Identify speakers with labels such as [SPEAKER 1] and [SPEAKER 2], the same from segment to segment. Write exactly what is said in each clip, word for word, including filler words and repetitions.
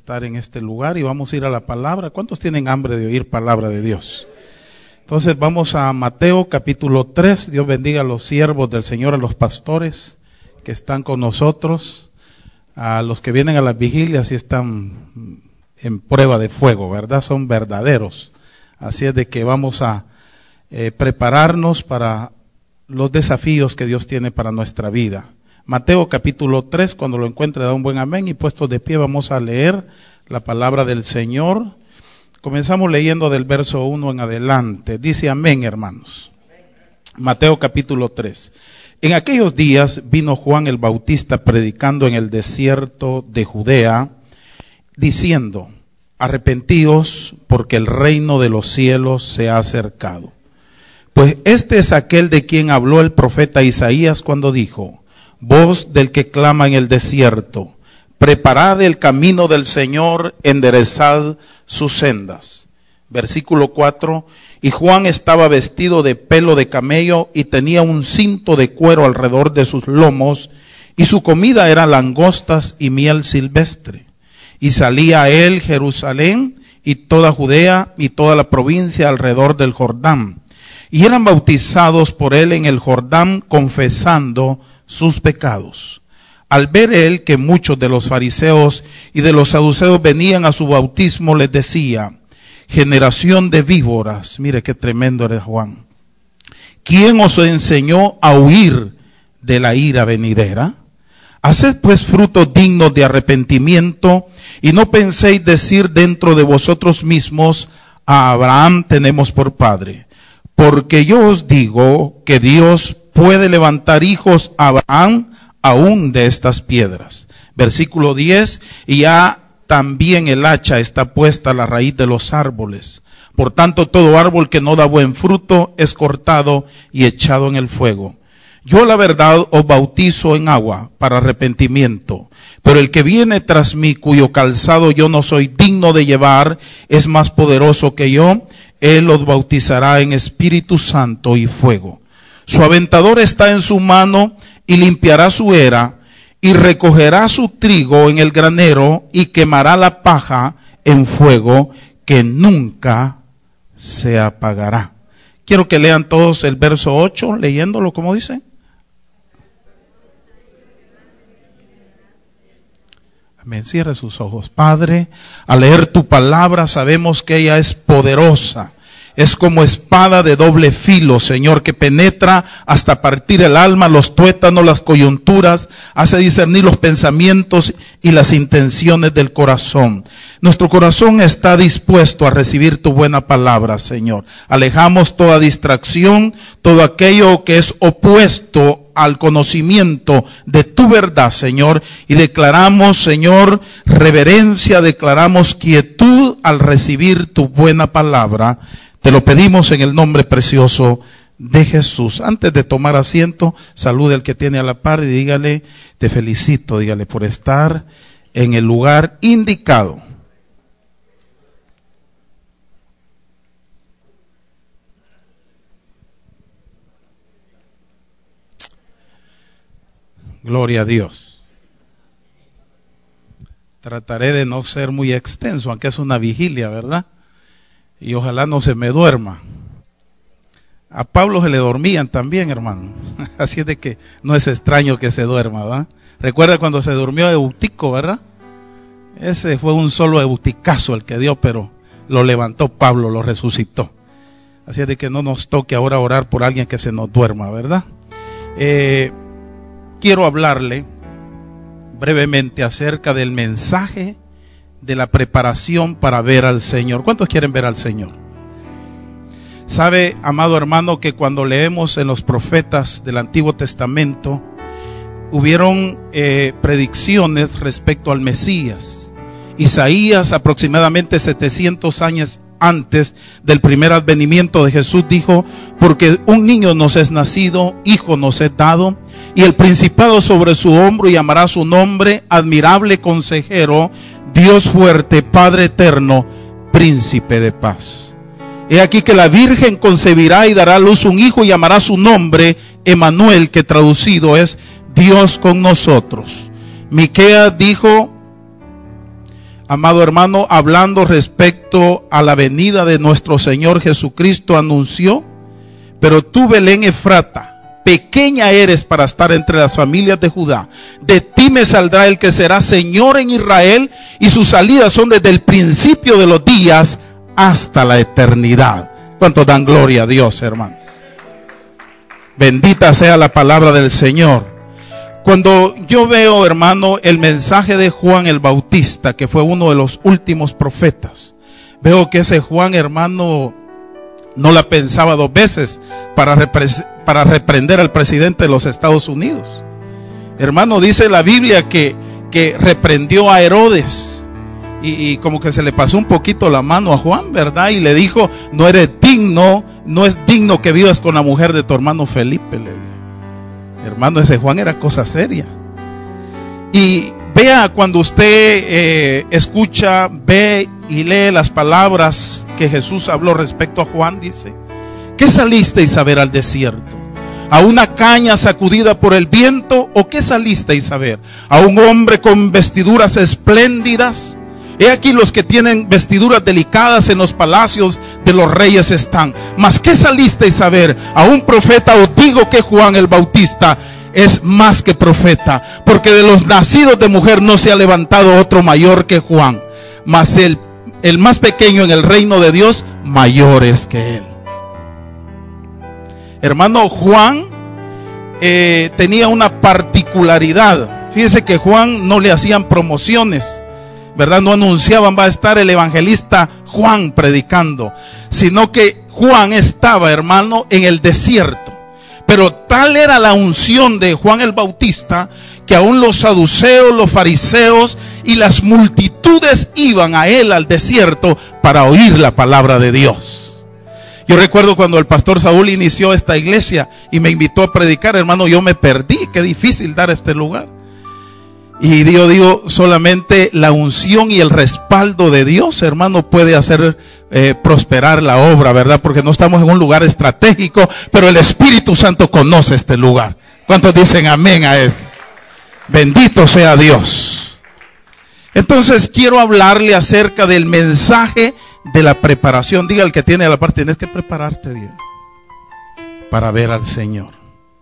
[SPEAKER 1] estar en este lugar y vamos a ir a la palabra. ¿Cuántos tienen hambre de oír palabra de Dios? Entonces vamos a Mateo capítulo tres. Dios bendiga a los siervos del Señor, a los pastores que están con nosotros, a los que vienen a las vigilias y están en prueba de fuego, ¿verdad? Son verdaderos. Así es de que vamos a eh, prepararnos para los desafíos que Dios tiene para nuestra vida. Mateo capítulo tres, cuando lo encuentre da un buen amén, y puestos de pie vamos a leer la palabra del Señor. Comenzamos leyendo del verso uno en adelante. Dice amén, hermanos. Mateo capítulo tres. En aquellos días vino Juan el Bautista predicando en el desierto de Judea, diciendo: arrepentíos, porque el reino de los cielos se ha acercado. Pues este es aquel de quien habló el profeta Isaías cuando dijo: voz del que clama en el desierto, preparad el camino del Señor, enderezad sus sendas. Versículo cuatro. Y Juan estaba vestido de pelo de camello y tenía un cinto de cuero alrededor de sus lomos, y su comida era langostas y miel silvestre. Y salía a él Jerusalén y toda Judea y toda la provincia alrededor del Jordán. Y eran bautizados por él en el Jordán, confesando sus pecados. Al ver él que muchos de los fariseos y de los saduceos venían a su bautismo, les decía: generación de víboras, mire qué tremendo eres, Juan. ¿Quién os enseñó a huir de la ira venidera? Haced pues frutos dignos de arrepentimiento, y no penséis decir dentro de vosotros mismos: a Abraham tenemos por padre. Porque yo os digo que Dios puede levantar hijos a Abraham aún de estas piedras. Versículo diez. Y ya también el hacha está puesta a la raíz de los árboles. Por tanto, todo árbol que no da buen fruto es cortado y echado en el fuego. Yo la verdad os bautizo en agua para arrepentimiento, pero el que viene tras mí, cuyo calzado yo no soy digno de llevar, es más poderoso que yo. Él os bautizará en Espíritu Santo y fuego. Su aventador está en su mano y limpiará su era, y recogerá su trigo en el granero y quemará la paja en fuego que nunca se apagará. Quiero que lean todos el verso ocho, leyéndolo como dice. Amén. Cierre sus ojos. Padre, al leer tu palabra sabemos que ella es poderosa. Es como espada de doble filo, Señor, que penetra hasta partir el alma, los tuétanos, las coyunturas, hace discernir los pensamientos y las intenciones del corazón. Nuestro corazón está dispuesto a recibir tu buena palabra, Señor. Alejamos toda distracción, todo aquello que es opuesto al conocimiento de tu verdad, Señor, y declaramos, Señor, reverencia, declaramos quietud al recibir tu buena palabra. Te lo pedimos en el nombre precioso de Jesús. Antes de tomar asiento, salude al que tiene a la par y dígale: te felicito, dígale, por estar en el lugar indicado. Gloria a Dios. Trataré de no ser muy extenso, aunque es una vigilia, ¿verdad? Y ojalá no se me duerma. A Pablo se le dormían también, hermano. Así es de que no es extraño que se duerma, ¿verdad? Recuerda cuando se durmió Eutico, ¿verdad? Ese fue un solo euticazo el que dio, pero lo levantó Pablo, lo resucitó. Así es de que no nos toque ahora orar por alguien que se nos duerma, ¿verdad? Eh, quiero hablarle brevemente acerca del mensaje de la preparación para ver al Señor. ¿Cuántos quieren ver al Señor? Sabe, amado hermano, que cuando leemos en los profetas del Antiguo Testamento, hubieron eh, predicciones respecto al Mesías. Isaías, aproximadamente setecientos años antes del primer advenimiento de Jesús, dijo: porque un niño nos es nacido, hijo nos es dado, y el principado sobre su hombro, y llamará su nombre admirable consejero, Dios fuerte, Padre eterno, príncipe de paz. He aquí que la Virgen concebirá y dará a luz un hijo, y llamará su nombre Emmanuel, que traducido es Dios con nosotros. Miqueas dijo: amado hermano, hablando respecto a la venida de nuestro Señor Jesucristo, anunció: pero tú, Belén Efrata, pequeña eres para estar entre las familias de Judá. De ti me saldrá el que será Señor en Israel, y sus salidas son desde el principio de los días hasta la eternidad. ¿Cuántos dan gloria a Dios, hermano? Bendita sea la palabra del Señor. Cuando yo veo, hermano, el mensaje de Juan el Bautista, que fue uno de los últimos profetas, veo que ese Juan, hermano, no la pensaba dos veces para, repre- para reprender al presidente de los Estados Unidos. Hermano, dice la Biblia que, que reprendió a Herodes y, y como que se le pasó un poquito la mano a Juan, ¿verdad? Y le dijo: no eres digno, no es digno que vivas con la mujer de tu hermano Felipe, le dijo. Hermano, ese Juan era cosa seria. Y vea, cuando usted eh, escucha, ve y lee las palabras que Jesús habló respecto a Juan, dice: ¿qué salisteis a ver al desierto? ¿A una caña sacudida por el viento? ¿O qué salisteis a ver? ¿A un hombre con vestiduras espléndidas? He aquí los que tienen vestiduras delicadas en los palacios de los reyes están. Mas ¿qué salisteis a ver? ¿A un profeta? Os digo que Juan el Bautista es más que profeta, porque de los nacidos de mujer no se ha levantado otro mayor que Juan, mas el, el más pequeño en el reino de Dios mayor es que él. Hermano, Juan eh, tenía una particularidad. Fíjese que Juan no le hacían promociones, ¿verdad? No anunciaban: va a estar el evangelista Juan predicando, sino que Juan estaba, hermano, en el desierto. Pero tal era la unción de Juan el Bautista que aún los saduceos, los fariseos y las multitudes iban a él al desierto para oír la palabra de Dios. Yo recuerdo cuando el pastor Saúl inició esta iglesia y me invitó a predicar, hermano, yo me perdí. Qué difícil dar este lugar. Y yo digo, solamente la unción y el respaldo de Dios, hermano, puede hacer eh, prosperar la obra, ¿verdad? Porque no estamos en un lugar estratégico, pero el Espíritu Santo conoce este lugar. ¿Cuántos dicen amén a eso? Bendito sea Dios. Entonces quiero hablarle acerca del mensaje de la preparación. Diga al que tiene a la parte: tienes que prepararte, Dios, para ver al Señor.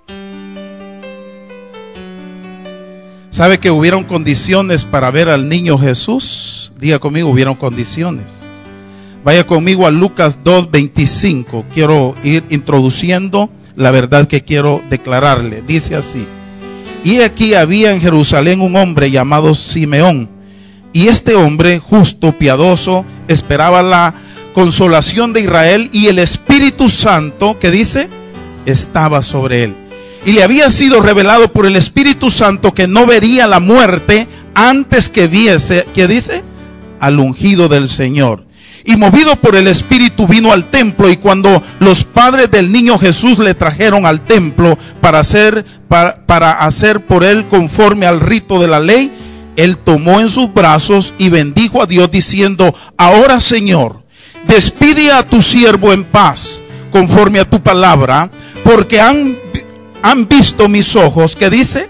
[SPEAKER 1] ¿Sabe que hubieron condiciones para ver al niño Jesús? Diga conmigo: hubieron condiciones. Vaya conmigo a Lucas dos veinticinco. Quiero ir introduciendo la verdad que quiero declararle. Dice así: y aquí había en Jerusalén un hombre llamado Simeón, y este hombre, justo, piadoso, esperaba la consolación de Israel, y el Espíritu Santo, ¿qué dice? Estaba sobre él. Y le había sido revelado por el Espíritu Santo que no vería la muerte antes que viese, ¿qué dice? Al ungido del Señor. Y movido por el Espíritu vino al templo, y cuando los padres del niño Jesús le trajeron al templo para hacer, para, para hacer por él conforme al rito de la ley, él tomó en sus brazos y bendijo a Dios diciendo: ahora, Señor, despide a tu siervo en paz, conforme a tu palabra, porque han Han visto mis ojos, ¿qué dice?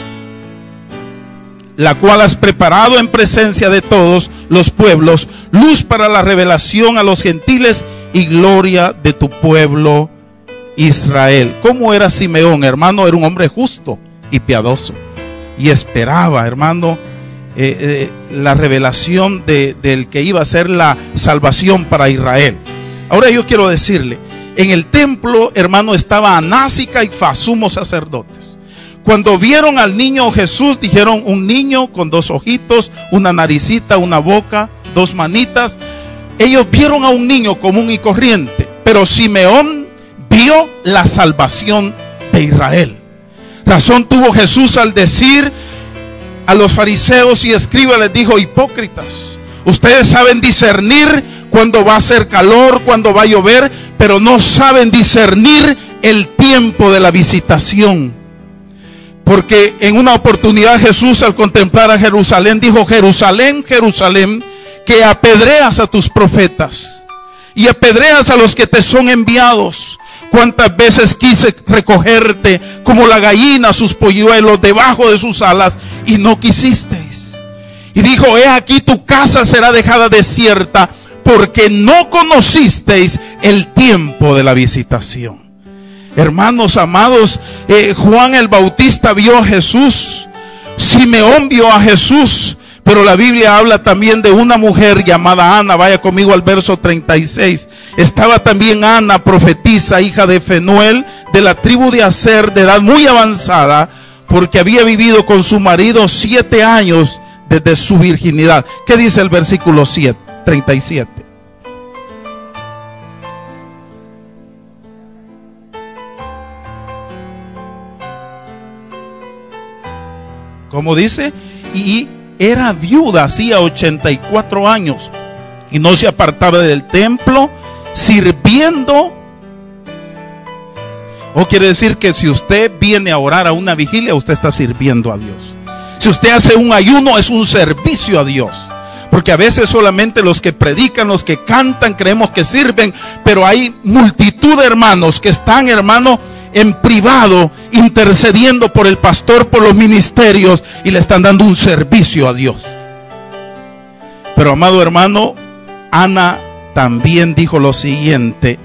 [SPEAKER 1] La cual has preparado en presencia de todos los pueblos, luz para la revelación a los gentiles y gloria de tu pueblo Israel. ¿Cómo era Simeón, hermano? Era un hombre justo y piadoso, y esperaba, hermano, eh, eh, la revelación de, del que iba a ser la salvación para Israel. Ahora yo quiero decirle: en el templo, hermano, estaba Anás y Caifás, sumos sacerdotes. Cuando vieron al niño Jesús, dijeron: un niño con dos ojitos, una naricita, una boca, dos manitas. Ellos vieron a un niño común y corriente, pero Simeón vio la salvación de Israel. Razón tuvo Jesús al decir a los fariseos y escribas, les dijo: hipócritas, ustedes saben discernir cuando va a hacer calor, cuando va a llover, pero no saben discernir el tiempo de la visitación. Porque en una oportunidad Jesús, al contemplar a Jerusalén, dijo: Jerusalén, Jerusalén, que apedreas a tus profetas y apedreas a los que te son enviados. Cuántas veces quise recogerte como la gallina sus polluelos debajo de sus alas, y no quisisteis. Y dijo: he aquí tu casa será dejada desierta, porque no conocisteis el tiempo de la visitación. Hermanos amados, eh, Juan el Bautista vio a Jesús, Simeón vio a Jesús, pero la Biblia habla también de una mujer llamada Ana. Vaya conmigo al verso treinta y seis. Estaba también Ana, profetisa, hija de Fenuel, de la tribu de Aser, de edad muy avanzada, porque había vivido con su marido siete años desde su virginidad. ¿Qué dice el versículo siete, treinta y siete? ¿Cómo dice? Y era viuda, hacía ochenta y cuatro años, y no se apartaba del templo, sirviendo. O quiere decir que si usted viene a orar a una vigilia, usted está sirviendo a Dios. Si usted hace un ayuno, es un servicio a Dios. Porque a veces solamente los que predican, los que cantan, creemos que sirven, pero hay multitud de hermanos que están, hermano, en privado, intercediendo por el pastor, por los ministerios, y le están dando un servicio a Dios. Pero amado hermano, Ana también dijo lo siguiente: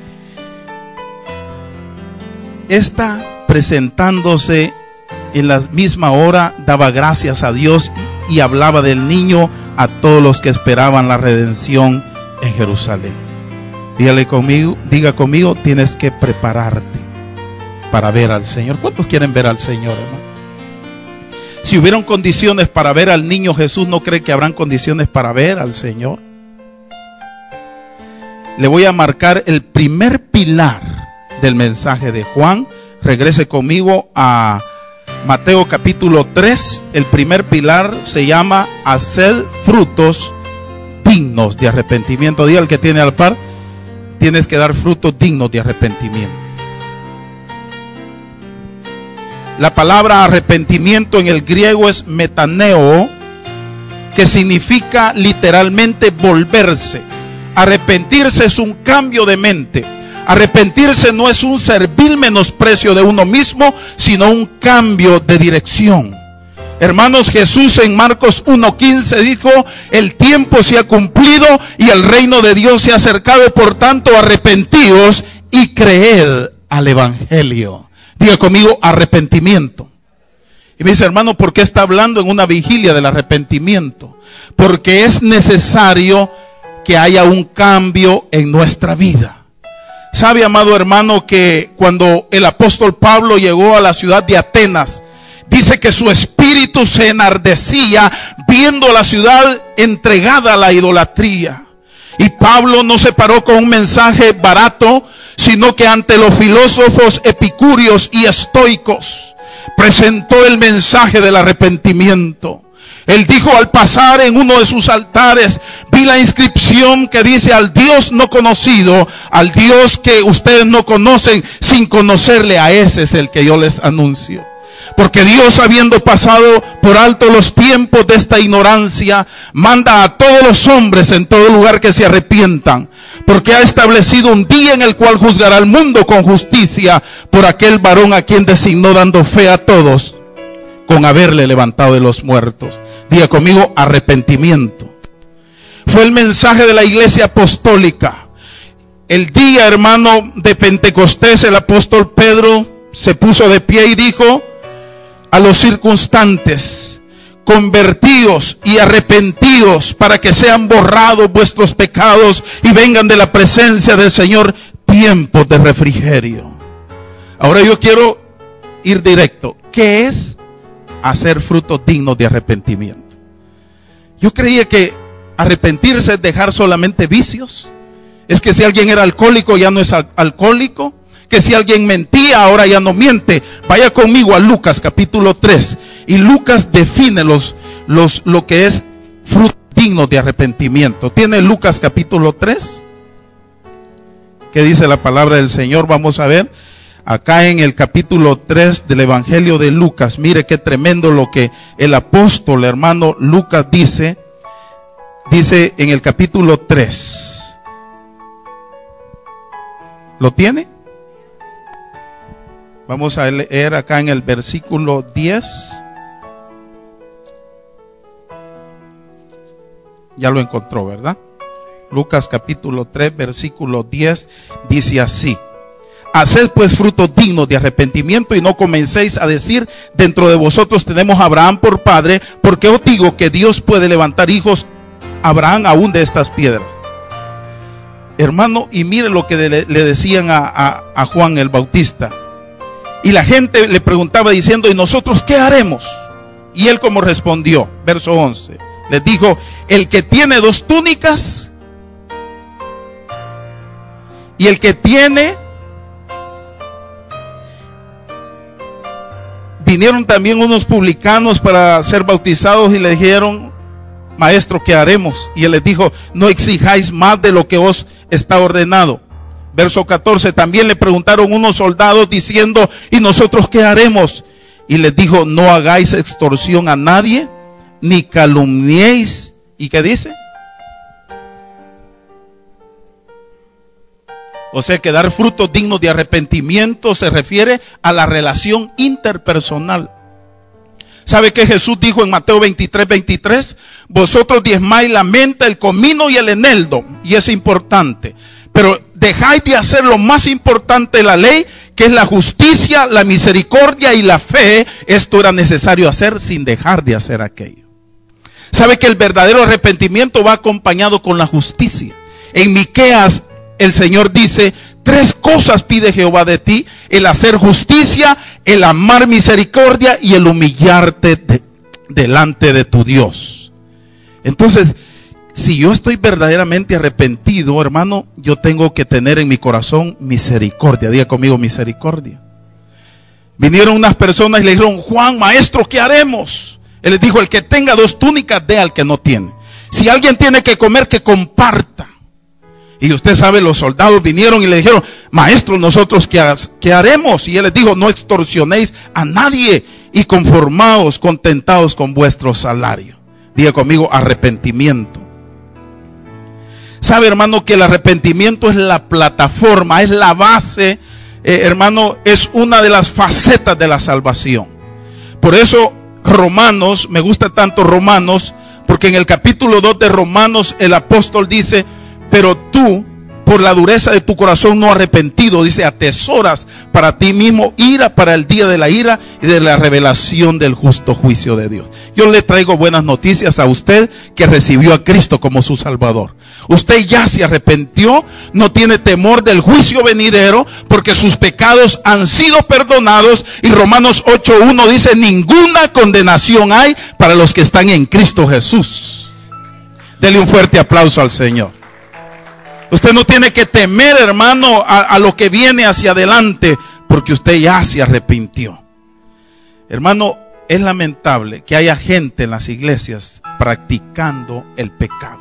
[SPEAKER 1] esta, presentándose en la misma hora, daba gracias a Dios y hablaba del niño a todos los que esperaban la redención en Jerusalén. Dígale conmigo, diga conmigo, tienes que prepararte para ver al Señor. ¿Cuántos quieren ver al Señor, hermano? Si hubieron condiciones para ver al niño Jesús, ¿no cree que habrán condiciones para ver al Señor? Le voy a marcar el primer pilar del mensaje de Juan. Regrese conmigo a Mateo capítulo tres. El primer pilar se llama: haced frutos dignos de arrepentimiento. Diga al que tiene al par: tienes que dar frutos dignos de arrepentimiento. La palabra arrepentimiento en el griego es metaneo, que significa literalmente volverse. Arrepentirse es un cambio de mente. Arrepentirse no es un servil menosprecio de uno mismo, sino un cambio de dirección. Hermanos, Jesús en Marcos uno quince dijo: el tiempo se ha cumplido y el reino de Dios se ha acercado, por tanto arrepentíos y creed al evangelio. Diga conmigo: arrepentimiento. Y me dice: hermano, ¿por qué está hablando en una vigilia del arrepentimiento? Porque es necesario que haya un cambio en nuestra vida. ¿Sabe, amado hermano, que cuando el apóstol Pablo llegó a la ciudad de Atenas, dice que su espíritu se enardecía viendo la ciudad entregada a la idolatría? Y Pablo no se paró con un mensaje barato, sino que ante los filósofos epicúreos y estoicos presentó el mensaje del arrepentimiento. Él dijo: al pasar en uno de sus altares, vi la inscripción que dice: al Dios no conocido, al Dios que ustedes no conocen, sin conocerle, a ese es el que yo les anuncio. Porque Dios, habiendo pasado por alto los tiempos de esta ignorancia, manda a todos los hombres en todo lugar que se arrepientan, porque ha establecido un día en el cual juzgará al mundo con justicia por aquel varón a quien designó, dando fe a todos con haberle levantado de los muertos. Diga conmigo: arrepentimiento. Fue el mensaje de la iglesia apostólica. El día, hermano, de Pentecostés, el apóstol Pedro se puso de pie y dijo a los circunstantes: convertíos y arrepentidos para que sean borrados vuestros pecados y vengan de la presencia del Señor tiempos de refrigerio. Ahora yo quiero ir directo. ¿Qué es hacer frutos dignos de arrepentimiento? Yo creía que arrepentirse es dejar solamente vicios. Es que si alguien era alcohólico, ya no es al- alcohólico. Que si alguien mentía, ahora ya no miente. Vaya conmigo a Lucas capítulo tres. Y Lucas define los, los, lo que es fruto digno de arrepentimiento. ¿Tiene Lucas capítulo tres? ¿Qué dice la palabra del Señor? Vamos a ver. Acá en el capítulo tres del Evangelio de Lucas. Mire qué tremendo lo que el apóstol, hermano Lucas, dice. Dice en el capítulo tres. ¿Lo tiene? Vamos a leer acá en el versículo diez. Ya lo encontró, ¿verdad? Lucas capítulo tres, versículo diez, dice así: haced pues frutos dignos de arrepentimiento y no comencéis a decir dentro de vosotros tenemos a Abraham por padre, porque os digo que Dios puede levantar hijos a Abraham aún de estas piedras. Hermano, y mire lo que le, le decían a, a, a Juan el Bautista. Y la gente le preguntaba diciendo, ¿y nosotros qué haremos? Y él como respondió, verso once, les dijo, el que tiene dos túnicas y el que tiene... Vinieron también unos publicanos para ser bautizados y le dijeron, maestro, ¿qué haremos? Y él les dijo, no exijáis más de lo que os está ordenado. Verso catorce, también le preguntaron unos soldados diciendo, ¿y nosotros qué haremos? Y les dijo, no hagáis extorsión a nadie, ni calumniéis. ¿Y qué dice? O sea que dar frutos dignos de arrepentimiento se refiere a la relación interpersonal. ¿Sabe qué Jesús dijo en Mateo veintitrés, veintitrés? Vosotros diezmáis la menta, el comino y el eneldo. Y es importante. Pero dejáis de hacer lo más importante de la ley, que es la justicia, la misericordia y la fe. Esto era necesario hacer sin dejar de hacer aquello. ¿Sabe que el verdadero arrepentimiento va acompañado con la justicia? En Miqueas el Señor dice, tres cosas pide Jehová de ti: el hacer justicia, el amar misericordia y el humillarte de, delante de tu Dios. Entonces, si yo estoy verdaderamente arrepentido, hermano, yo tengo que tener en mi corazón misericordia. Diga conmigo, misericordia. Vinieron unas personas y le dijeron, Juan, maestro, ¿qué haremos? Él les dijo, el que tenga dos túnicas, dé al que no tiene. Si alguien tiene que comer, que comparta. Y usted sabe, los soldados vinieron y le dijeron, maestro, ¿nosotros qué, qué haremos? Y él les dijo, no extorsionéis a nadie y conformaos, contentaos con vuestro salario. Diga conmigo, arrepentimiento. Sabe, hermano, que el arrepentimiento es la plataforma, es la base, eh, hermano, es una de las facetas de la salvación. Por eso Romanos, me gusta tanto Romanos, porque en el capítulo dos de Romanos el apóstol dice, pero tú, por la dureza de tu corazón no arrepentido, dice, atesoras para ti mismo ira para el día de la ira y de la revelación del justo juicio de Dios. Yo le traigo buenas noticias a usted que recibió a Cristo como su Salvador. Usted ya se arrepintió, no tiene temor del juicio venidero, porque sus pecados han sido perdonados. Y Romanos ocho uno dice, ninguna condenación hay para los que están en Cristo Jesús. Dele un fuerte aplauso al Señor. Usted no tiene que temer, hermano, a, a lo que viene hacia adelante, porque usted ya se arrepintió. Hermano, es lamentable que haya gente en las iglesias practicando el pecado.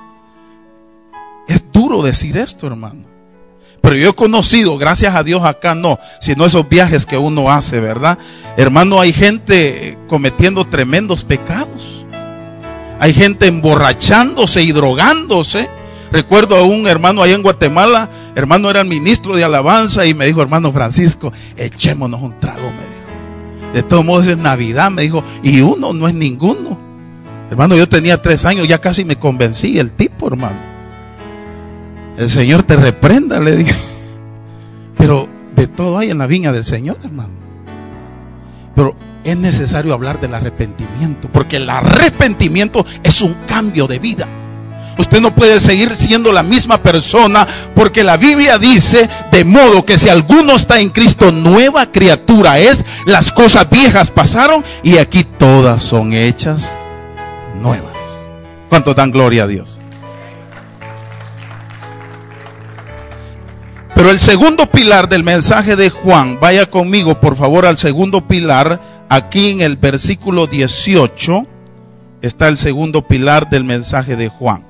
[SPEAKER 1] Es duro decir esto, hermano. Pero yo he conocido, gracias a Dios acá no, sino esos viajes que uno hace, ¿verdad? Hermano, hay gente cometiendo tremendos pecados. Hay gente emborrachándose y drogándose. Recuerdo a un hermano allá en Guatemala, hermano era el ministro de alabanza y me dijo, hermano Francisco, echémonos un trago, me dijo. De todos modos es Navidad, me dijo, y uno no es ninguno. Hermano, yo tenía tres años, ya casi me convencí el tipo, hermano. El Señor te reprenda, le dije. Pero de todo hay en la viña del Señor, hermano. Pero es necesario hablar del arrepentimiento, porque el arrepentimiento es un cambio de vida. Usted no puede seguir siendo la misma persona, porque la Biblia dice, de modo que si alguno está en Cristo, nueva criatura es, las cosas viejas pasaron y aquí todas son hechas nuevas. ¿Cuántos dan gloria a Dios? Pero el segundo pilar del mensaje de Juan, vaya conmigo por favor al segundo pilar, aquí en el versículo dieciocho, está el segundo pilar del mensaje de Juan.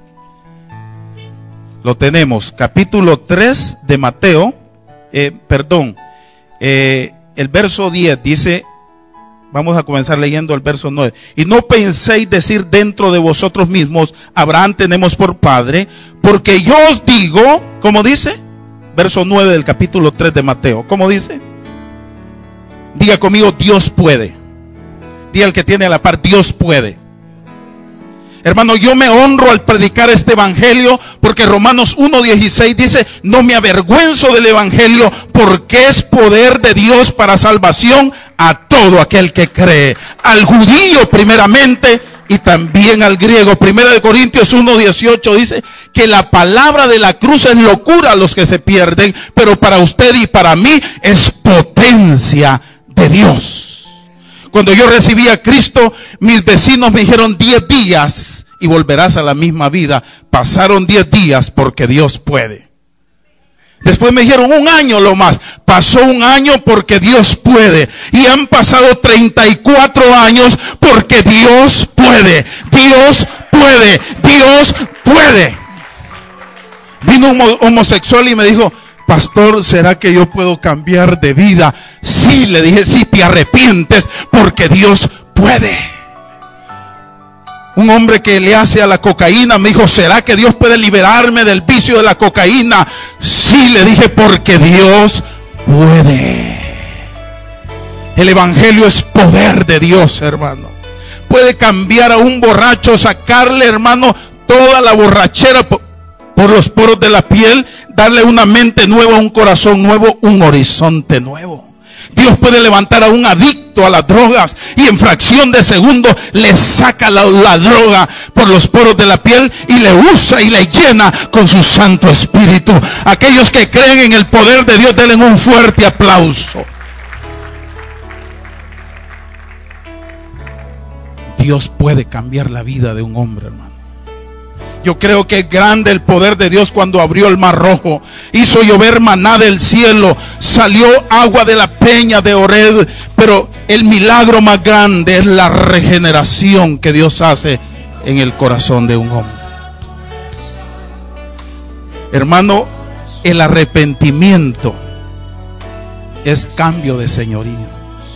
[SPEAKER 1] Lo tenemos, capítulo tres de Mateo, eh, perdón, eh, el verso diez dice, vamos a comenzar leyendo el verso nueve. Y no penséis decir dentro de vosotros mismos, Abraham tenemos por padre, porque yo os digo, ¿cómo dice? Verso nueve del capítulo tres de Mateo, ¿cómo dice? Diga conmigo, Dios puede. Diga al que tiene a la par, Dios puede. Hermano, yo me honro al predicar este evangelio porque Romanos uno dieciséis dice: no me avergüenzo del evangelio porque es poder de Dios para salvación a todo aquel que cree, al judío primeramente y también al griego. Primera de Corintios uno dieciocho dice que la palabra de la cruz es locura a los que se pierden, pero para usted y para mí es potencia de Dios. Cuando yo recibí a Cristo, mis vecinos me dijeron diez días y volverás a la misma vida. Pasaron diez días porque Dios puede. Después me dijeron un año lo más. Pasó un año porque Dios puede. Y han pasado treinta y cuatro años porque Dios puede. Dios puede. Dios puede. Vino un homosexual y me dijo: pastor, ¿será que yo puedo cambiar de vida? Sí, le dije, si te arrepientes, porque Dios puede. Un hombre que le hace a la cocaína me dijo: ¿será que Dios puede liberarme del vicio de la cocaína? Sí, le dije, porque Dios puede. El evangelio es poder de Dios, hermano. Puede cambiar a un borracho, sacarle, hermano, toda la borrachera por, por los poros de la piel, darle una mente nueva, un corazón nuevo, un horizonte nuevo. Dios puede levantar a un adicto a las drogas y en fracción de segundo le saca la, la droga por los poros de la piel y le usa y le llena con su Santo Espíritu. Aquellos que creen en el poder de Dios, denle un fuerte aplauso. Dios puede cambiar la vida de un hombre, hermano. Yo creo que es grande el poder de Dios cuando abrió el mar rojo, hizo llover maná del cielo, salió agua de la peña de Oreb. Pero el milagro más grande es la regeneración que Dios hace en el corazón de un hombre. Hermano, el arrepentimiento es cambio de señorío.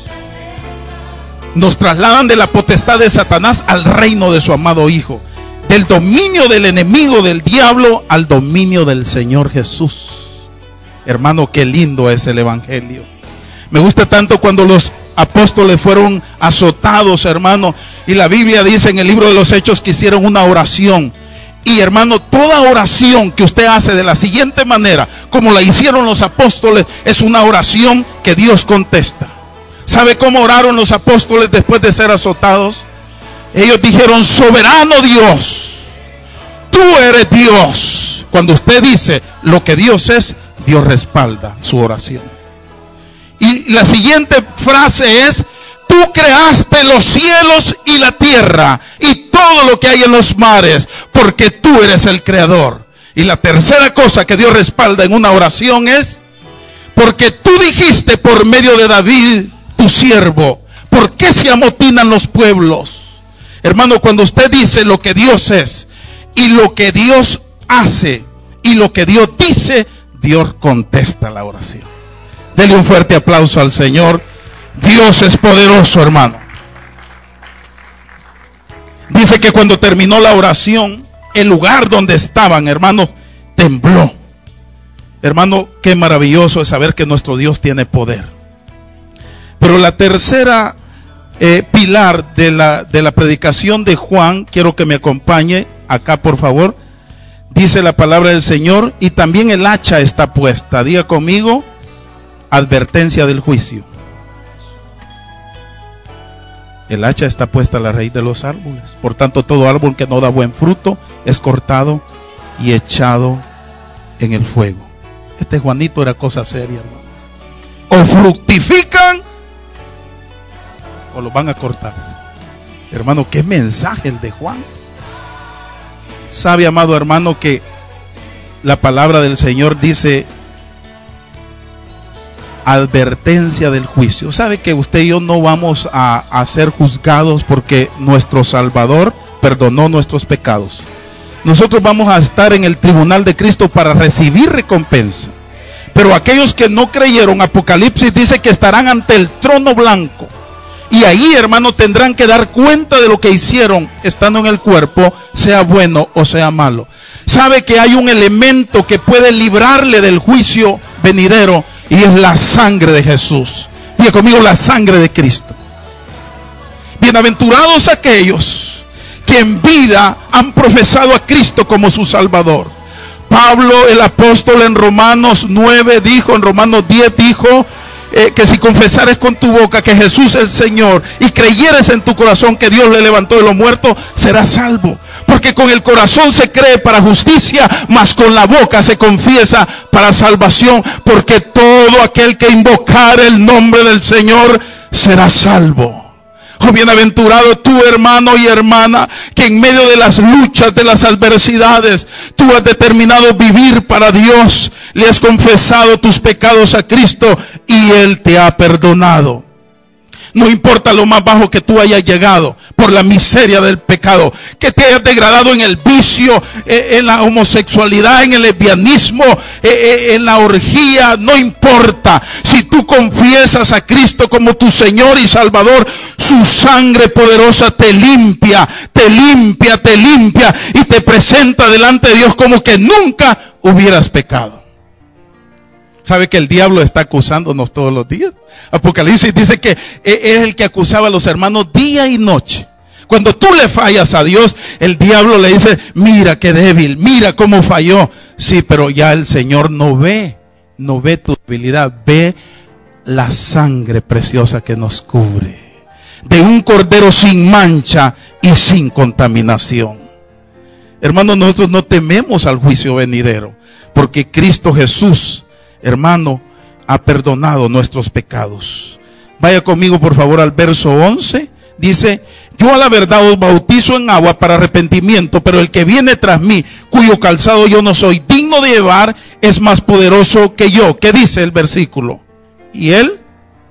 [SPEAKER 1] Nos trasladan de la potestad de Satanás al reino de su amado Hijo, del dominio del enemigo, del diablo, al dominio del Señor Jesús. Hermano, qué lindo es el evangelio. Me gusta tanto cuando los apóstoles fueron azotados, hermano, y la Biblia dice en el libro de los Hechos que hicieron una oración. Y hermano, toda oración que usted hace de la siguiente manera, como la hicieron los apóstoles, es una oración que Dios contesta. ¿Sabe cómo oraron los apóstoles después de ser azotados? Ellos dijeron: soberano Dios, tú eres Dios. Cuando usted dice lo que Dios es, Dios respalda su oración. Y la siguiente frase es: tú creaste los cielos y la tierra y todo lo que hay en los mares, porque tú eres el creador. Y la tercera cosa que Dios respalda en una oración es: porque tú dijiste por medio de David, tu siervo, ¿por qué se amotinan los pueblos? Hermano, cuando usted dice lo que Dios es y lo que Dios hace y lo que Dios dice, Dios contesta la oración. Dele un fuerte aplauso al Señor. Dios es poderoso, hermano. Dice que cuando terminó la oración, el lugar donde estaban, hermano, tembló. Hermano, qué maravilloso es saber que nuestro Dios tiene poder. Pero la tercera eh, pilar de la, de la predicación de Juan, quiero que me acompañe acá por favor. Dice la palabra del Señor: y también el hacha está puesta. Diga conmigo: advertencia del juicio. El hacha está puesta a la raíz de los árboles. Por tanto, todo árbol que no da buen fruto es cortado y echado en el fuego. Este Juanito era cosa seria, hermano. O fructifican o los van a cortar. Hermano, qué mensaje el de Juan. Sabe, amado hermano, que la palabra del Señor dice advertencia del juicio. Sabe que usted y yo no vamos a, a ser juzgados porque nuestro Salvador perdonó nuestros pecados. Nosotros vamos a estar en el tribunal de Cristo para recibir recompensa. Pero aquellos que no creyeron, Apocalipsis dice que estarán ante el trono blanco. Y ahí, hermano, tendrán que dar cuenta de lo que hicieron estando en el cuerpo, sea bueno o sea malo. Sabe que hay un elemento que puede librarle del juicio venidero, y es la sangre de Jesús. Diga conmigo: la sangre de Cristo. Bienaventurados aquellos que en vida han profesado a Cristo como su Salvador. Pablo, el apóstol, en Romanos nueve dijo, en Romanos diez dijo, eh, que si confesares con tu boca que Jesús es el Señor y creyeres en tu corazón que Dios le levantó de los muertos, serás salvo. Porque con el corazón se cree para justicia, mas con la boca se confiesa para salvación. Porque todo aquel que invocar el nombre del Señor será salvo. Oh, bienaventurado tú, hermano y hermana, que en medio de las luchas, de las adversidades, tú has determinado vivir para Dios. Le has confesado tus pecados a Cristo y Él te ha perdonado. No importa lo más bajo que tú hayas llegado por la miseria del pecado, que te hayas degradado en el vicio, eh, en la homosexualidad, en el lesbianismo, eh, eh, en la orgía, no importa. Si tú confiesas a Cristo como tu Señor y Salvador, su sangre poderosa te limpia, te limpia, te limpia y te presenta delante de Dios como que nunca hubieras pecado. ¿Sabe que el diablo está acusándonos todos los días? Apocalipsis dice que es el que acusaba a los hermanos día y noche. Cuando tú le fallas a Dios, el diablo le dice, mira qué débil, mira cómo falló. Sí, pero ya el Señor no ve, no ve tu debilidad, ve la sangre preciosa que nos cubre. De un cordero sin mancha y sin contaminación. Hermanos, nosotros no tememos al juicio venidero, porque Cristo Jesús, hermano, ha perdonado nuestros pecados. Vaya conmigo por favor al verso once. Dice, yo a la verdad os bautizo en agua para arrepentimiento, pero el que viene tras mí, cuyo calzado yo no soy digno de llevar, es más poderoso que yo. ¿Qué dice el versículo? ¿Y él?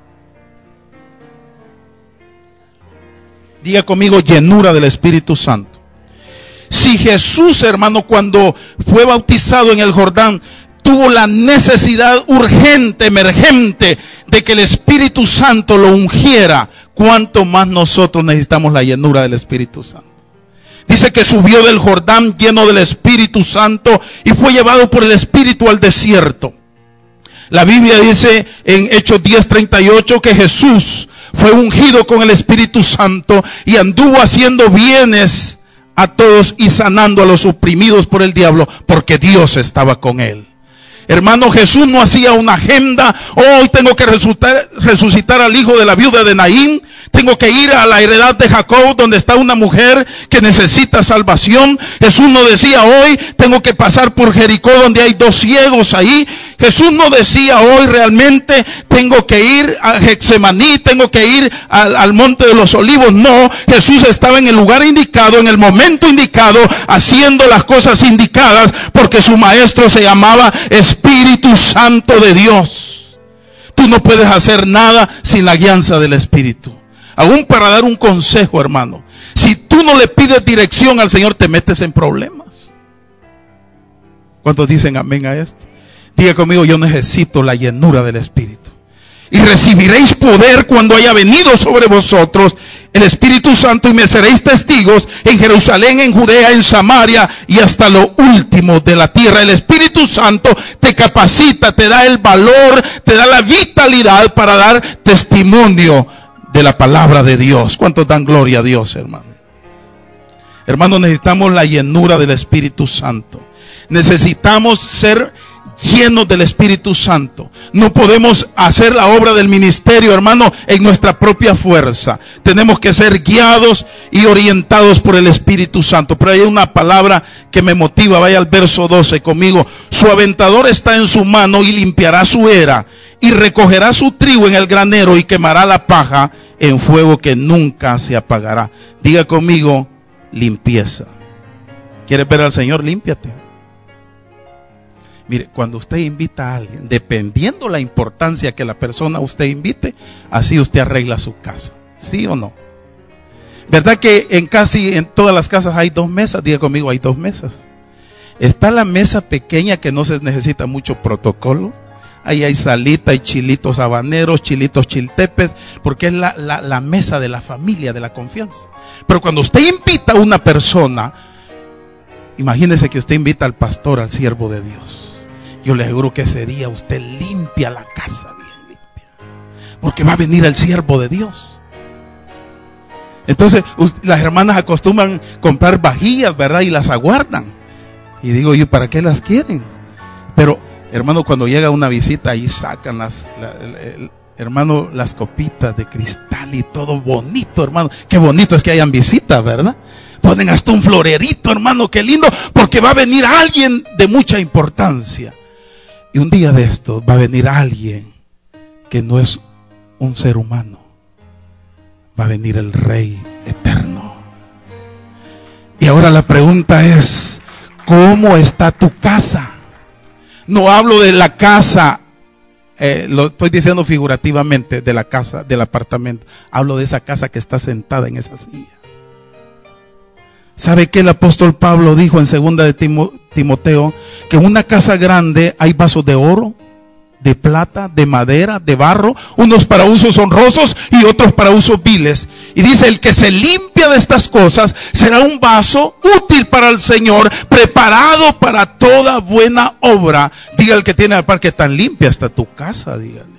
[SPEAKER 1] Diga conmigo, llenura del Espíritu Santo. Si Jesús, hermano, cuando fue bautizado en el Jordán, tuvo la necesidad urgente, emergente, de que el Espíritu Santo lo ungiera, ¿cuánto más nosotros necesitamos la llenura del Espíritu Santo? Dice que subió del Jordán lleno del Espíritu Santo y fue llevado por el Espíritu al desierto. La Biblia dice en Hechos diez treinta y ocho que Jesús fue ungido con el Espíritu Santo y anduvo haciendo bienes a todos y sanando a los oprimidos por el diablo, porque Dios estaba con él. Hermano, Jesús no hacía una agenda. Oh, hoy tengo que resucitar, resucitar al hijo de la viuda de Naín. Tengo que ir a la heredad de Jacob, donde está una mujer que necesita salvación. Jesús no decía, hoy tengo que pasar por Jericó, donde hay dos ciegos ahí. Jesús no decía, hoy realmente tengo que ir a Getsemaní, tengo que ir al, al monte de los olivos. No, Jesús estaba en el lugar indicado, en el momento indicado, haciendo las cosas indicadas, porque su maestro se llamaba Espíritu Santo de Dios. Tú no puedes hacer nada sin la guianza del Espíritu. Aún para dar un consejo, hermano, si tú no le pides dirección al Señor, te metes en problemas. ¿Cuántos dicen amén a esto? Diga conmigo, yo necesito la llenura del Espíritu. Y recibiréis poder cuando haya venido sobre vosotros el Espíritu Santo, y me seréis testigos en Jerusalén, en Judea, en Samaria y hasta lo último de la tierra. El Espíritu Santo te capacita, te da el valor, te da la vitalidad para dar testimonio de la palabra de Dios. ¿Cuántos dan gloria a Dios, hermano? Hermanos, necesitamos la llenura del Espíritu Santo. Necesitamos ser llenos del Espíritu Santo. No podemos hacer la obra del ministerio, hermano, en nuestra propia fuerza. Tenemos que ser guiados y orientados por el Espíritu Santo. Pero hay una palabra que me motiva. Vaya al verso doce conmigo. Su aventador está en su mano y limpiará su era, y recogerá su trigo en el granero, y quemará la paja en fuego que nunca se apagará. Diga conmigo, limpieza. ¿Quieres ver al Señor? Límpiate. Mire, cuando usted invita a alguien, dependiendo la importancia que la persona usted invite, así usted arregla su casa. ¿Sí o no? ¿Verdad que en casi en todas las casas hay dos mesas? Diga conmigo, hay dos mesas. Está la mesa pequeña, que no se necesita mucho protocolo. Ahí hay salita, hay chilitos habaneros, chilitos chiltepes, porque es la, la, la mesa de la familia, de la confianza. Pero cuando usted invita a una persona, imagínese que usted invita al pastor, al siervo de Dios. Yo le aseguro que ese día usted limpia la casa bien limpia, porque va a venir el siervo de Dios. Entonces las hermanas acostumbran comprar vajillas, ¿verdad? Y las aguardan. Y digo yo, ¿para qué las quieren? Pero, hermano, cuando llega una visita, ahí sacan las, la, el, el, hermano, las copitas de cristal y todo bonito, hermano. Qué bonito es que hayan visitas, ¿verdad? Ponen hasta un florerito, hermano, qué lindo, porque va a venir alguien de mucha importancia. Y un día de estos va a venir alguien que no es un ser humano. Va a venir el Rey eterno. Y ahora la pregunta es, ¿cómo está tu casa? No hablo de la casa, eh, lo estoy diciendo figurativamente, de la casa, del apartamento. Hablo de esa casa que está sentada en esa silla. ¿Sabe qué el apóstol Pablo dijo en segunda de Timoteo? Que en una casa grande hay vasos de oro, de plata, de madera, de barro, unos para usos honrosos y otros para usos viles. Y dice, el que se limpia de estas cosas será un vaso útil para el Señor, preparado para toda buena obra. Diga el que tiene al par que tan limpia está tu casa, dígale.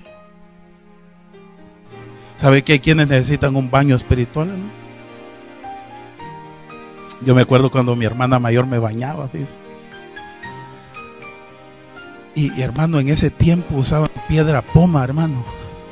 [SPEAKER 1] ¿Sabe que hay quienes necesitan un baño espiritual, no? Yo me acuerdo cuando mi hermana mayor me bañaba, ¿ves? Y, y hermano, en ese tiempo usaban piedra poma, hermano.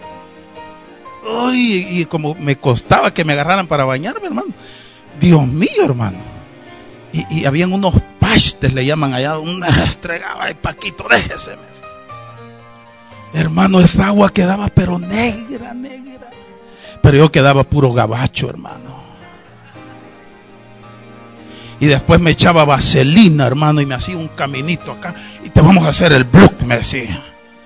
[SPEAKER 1] Uy, y como me costaba que me agarraran para bañarme, hermano. Dios mío, hermano. Y, y habían unos pastes, le llaman allá, una estregaba, ay, Paquito, déjese. Hermano, esa agua quedaba pero negra, negra. Pero yo quedaba puro gabacho, hermano. Y después me echaba vaselina, hermano, y me hacía un caminito acá. Y te vamos a hacer el bloque, me decía.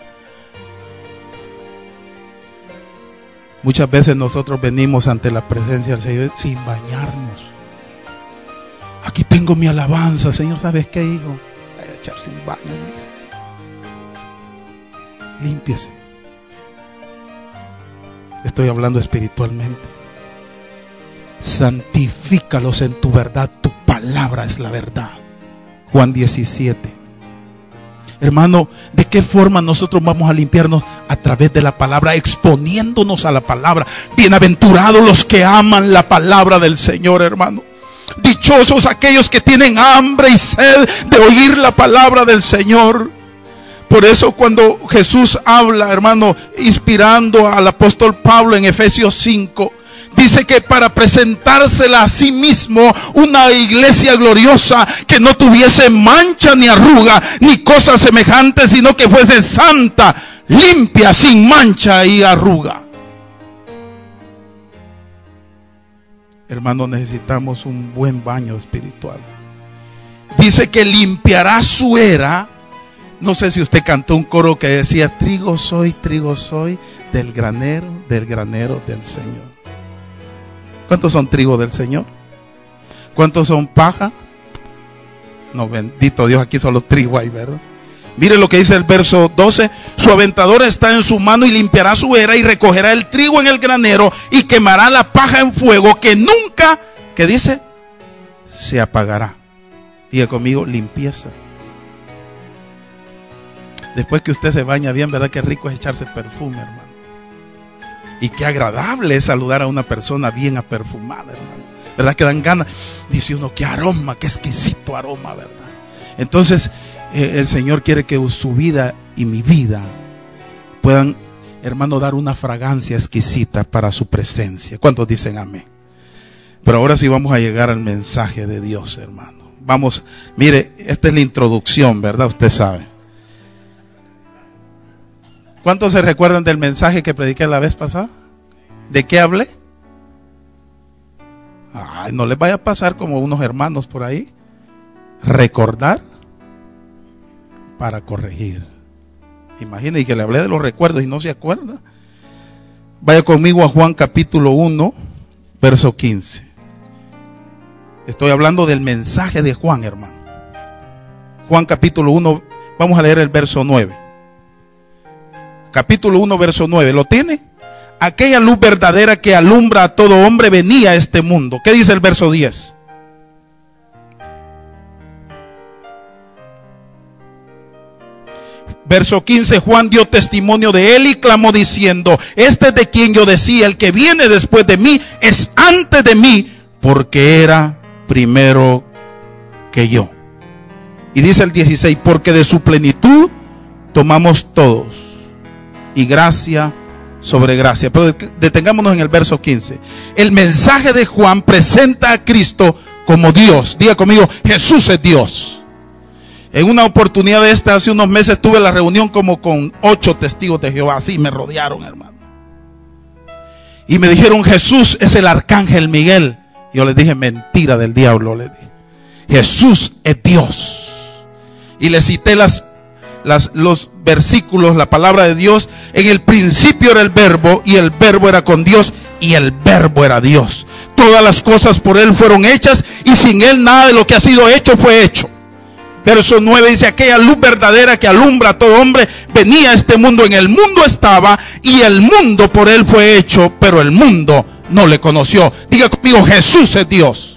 [SPEAKER 1] Muchas veces nosotros venimos ante la presencia del Señor sin bañarnos. Aquí tengo mi alabanza, Señor, ¿sabes qué, hijo? Voy a echarse un baño, mira. Límpiese. Estoy hablando espiritualmente. Santifícalos en tu verdad, tu palabra es la verdad. Juan diecisiete. Hermano, ¿de qué forma nosotros vamos a limpiarnos? A través de la palabra, exponiéndonos a la palabra. Bienaventurados los que aman la palabra del Señor, hermano. Dichosos aquellos que tienen hambre y sed de oír la palabra del Señor. Por eso cuando Jesús habla, hermano, inspirando al apóstol Pablo en Efesios cinco, dice que para presentársela a sí mismo una iglesia gloriosa que no tuviese mancha ni arruga ni cosas semejantes, sino que fuese santa, limpia, sin mancha y arruga. Hermano, necesitamos un buen baño espiritual. Dice que limpiará su era. No sé si usted cantó un coro que decía, trigo soy, trigo soy, del granero, del granero del Señor. ¿Cuántos son trigo del Señor? ¿Cuántos son paja? No, bendito Dios, aquí solo trigo hay, ¿verdad? Mire lo que dice el verso doce. Su aventador está en su mano y limpiará su era y recogerá el trigo en el granero y quemará la paja en fuego que nunca, ¿qué dice? Se apagará. Diga conmigo, limpieza. Después que usted se baña bien, ¿verdad? Qué rico es echarse perfume, hermano. Y qué agradable es saludar a una persona bien aperfumada, hermano. ¿Verdad? Que dan ganas. Dice uno, qué aroma, qué exquisito aroma, ¿verdad? Entonces, eh, el Señor quiere que su vida y mi vida puedan, hermano, dar una fragancia exquisita para su presencia. ¿Cuántos dicen amén? Pero ahora sí vamos a llegar al mensaje de Dios, hermano. Vamos, mire, esta es la introducción, ¿verdad? Usted sabe. ¿Cuántos se recuerdan del mensaje que prediqué la vez pasada? ¿De qué hablé? Ay, no les vaya a pasar como unos hermanos por ahí. Recordar para corregir. Imagínense que le hablé de los recuerdos y no se acuerda. Vaya conmigo a Juan capítulo uno, verso quince. Estoy hablando del mensaje de Juan, hermano. Juan capítulo uno, vamos a leer el verso nueve. Capítulo uno, verso nueve, ¿lo tiene? Aquella luz verdadera que alumbra a todo hombre venía a este mundo. ¿Qué dice el verso diez? Verso quince, Juan dio testimonio de él y clamó diciendo: este es de quien yo decía, el que viene después de mí es antes de mí, porque era primero que yo. Y dice el dieciséis, porque de su plenitud tomamos todos, y gracia sobre gracia. Pero detengámonos en el verso quince. El mensaje de Juan presenta a Cristo como Dios. Diga conmigo: Jesús es Dios. En una oportunidad de esta, hace unos meses, tuve la reunión como con ocho testigos de Jehová. Así me rodearon, hermano. Y me dijeron: Jesús es el arcángel Miguel. Yo les dije: mentira del diablo, les dije. Jesús es Dios. Y les cité las, las, los versículos, la palabra de Dios. En el principio era el verbo, y el verbo era con Dios, y el verbo era Dios. Todas las cosas por él fueron hechas, y sin él nada de lo que ha sido hecho fue hecho. Verso nueve dice: aquella luz verdadera que alumbra a todo hombre venía a este mundo. En el mundo estaba, y el mundo por él fue hecho, pero el mundo no le conoció. Diga conmigo: Jesús es Dios.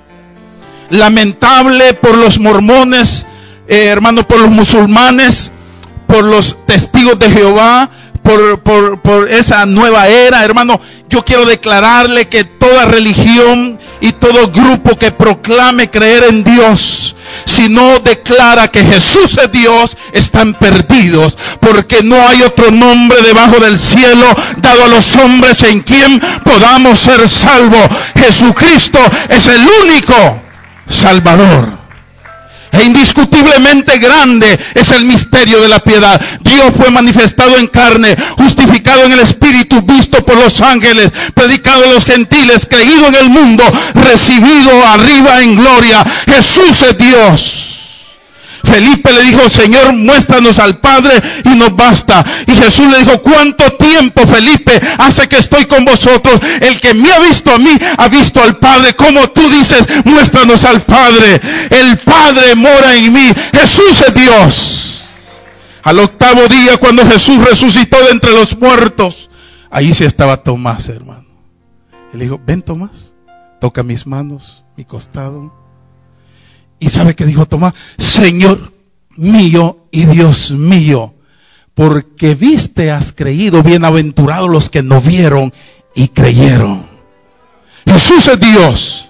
[SPEAKER 1] Lamentable por los mormones, eh, hermano, por los musulmanes, por los testigos de Jehová, por, por, por esa nueva era, hermano. Yo quiero declararle que toda religión y todo grupo que proclame creer en Dios, si no declara que Jesús es Dios, están perdidos, porque no hay otro nombre debajo del cielo dado a los hombres en quien podamos ser salvos. Jesucristo es el único Salvador. E indiscutiblemente grande es el misterio de la piedad. Dios fue manifestado en carne, justificado en el Espíritu, visto por los ángeles, predicado a los gentiles, creído en el mundo, recibido arriba en gloria. Jesús es Dios. Felipe le dijo: Señor, muéstranos al Padre y nos basta. Y Jesús le dijo: ¿cuánto tiempo, Felipe, hace que estoy con vosotros? El que me ha visto a mí, ha visto al Padre. Como tú dices, muéstranos al Padre. El Padre mora en mí. Jesús es Dios. Al octavo día, cuando Jesús resucitó de entre los muertos, ahí sí estaba Tomás, hermano. Él dijo: ven, Tomás, toca mis manos, mi costado. ¿Y sabe qué dijo Tomás? Señor mío y Dios mío, porque viste has creído. Bienaventurados los que no vieron y creyeron. Jesús es Dios.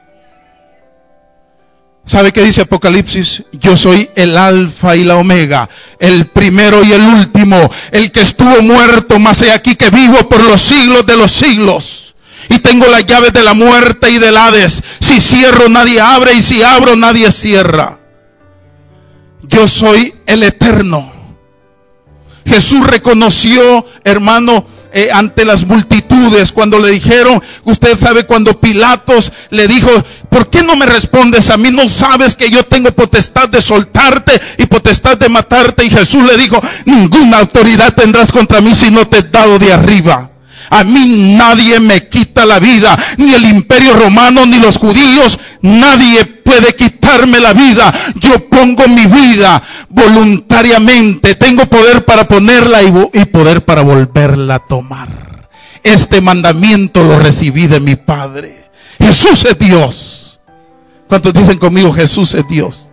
[SPEAKER 1] ¿Sabe qué dice Apocalipsis? Yo soy el alfa y la omega, el primero y el último, el que estuvo muerto, mas he aquí que vivo por los siglos de los siglos. Y tengo las llaves de la muerte y del Hades. Si cierro, nadie abre, y si abro, nadie cierra. Yo soy el eterno. Jesús reconoció, hermano, eh, ante las multitudes, cuando le dijeron, usted sabe, cuando Pilatos le dijo: ¿por qué no me respondes a mí? ¿No sabes que yo tengo potestad de soltarte y potestad de matarte? Y Jesús le dijo: ninguna autoridad tendrás contra mí si no te he dado de arriba. A mí nadie me quita la vida, ni el imperio romano, ni los judíos. Nadie puede quitarme la vida. Yo pongo mi vida voluntariamente. Tengo poder para ponerla y, y poder para volverla a tomar. Este mandamiento lo recibí de mi Padre. Jesús es Dios. ¿Cuántos dicen conmigo: Jesús es Dios?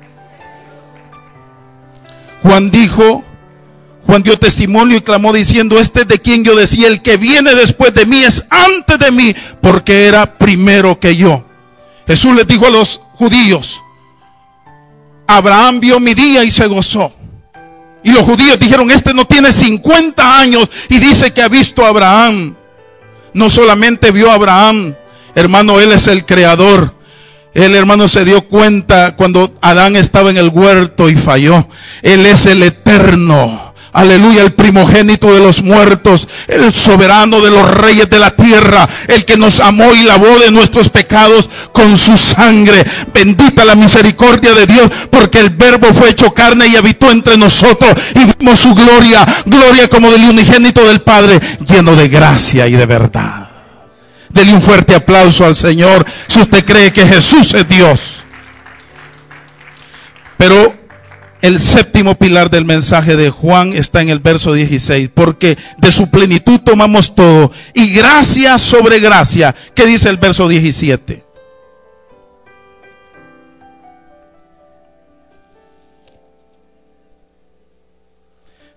[SPEAKER 1] Juan dijo... Juan dio testimonio y clamó diciendo: este es de quien yo decía, el que viene después de mí es antes de mí, porque era primero que yo. Jesús les dijo a los judíos: Abraham vio mi día y se gozó. Y los judíos dijeron: este no tiene cincuenta años y dice que ha visto a Abraham. No solamente vio a Abraham, hermano, él es el creador. Él, hermano, se dio cuenta cuando Adán estaba en el huerto y falló. Él es el eterno. Aleluya, el primogénito de los muertos, el soberano de los reyes de la tierra, el que nos amó y lavó de nuestros pecados con su sangre. Bendita la misericordia de Dios, porque el verbo fue hecho carne y habitó entre nosotros, y vimos su gloria, gloria como del unigénito del Padre, lleno de gracia y de verdad. Dele un fuerte aplauso al Señor si usted cree que Jesús es Dios. Pero el séptimo pilar del mensaje de Juan está en el verso dieciséis, porque de su plenitud tomamos todo, y gracia sobre gracia. ¿Qué dice el verso diecisiete?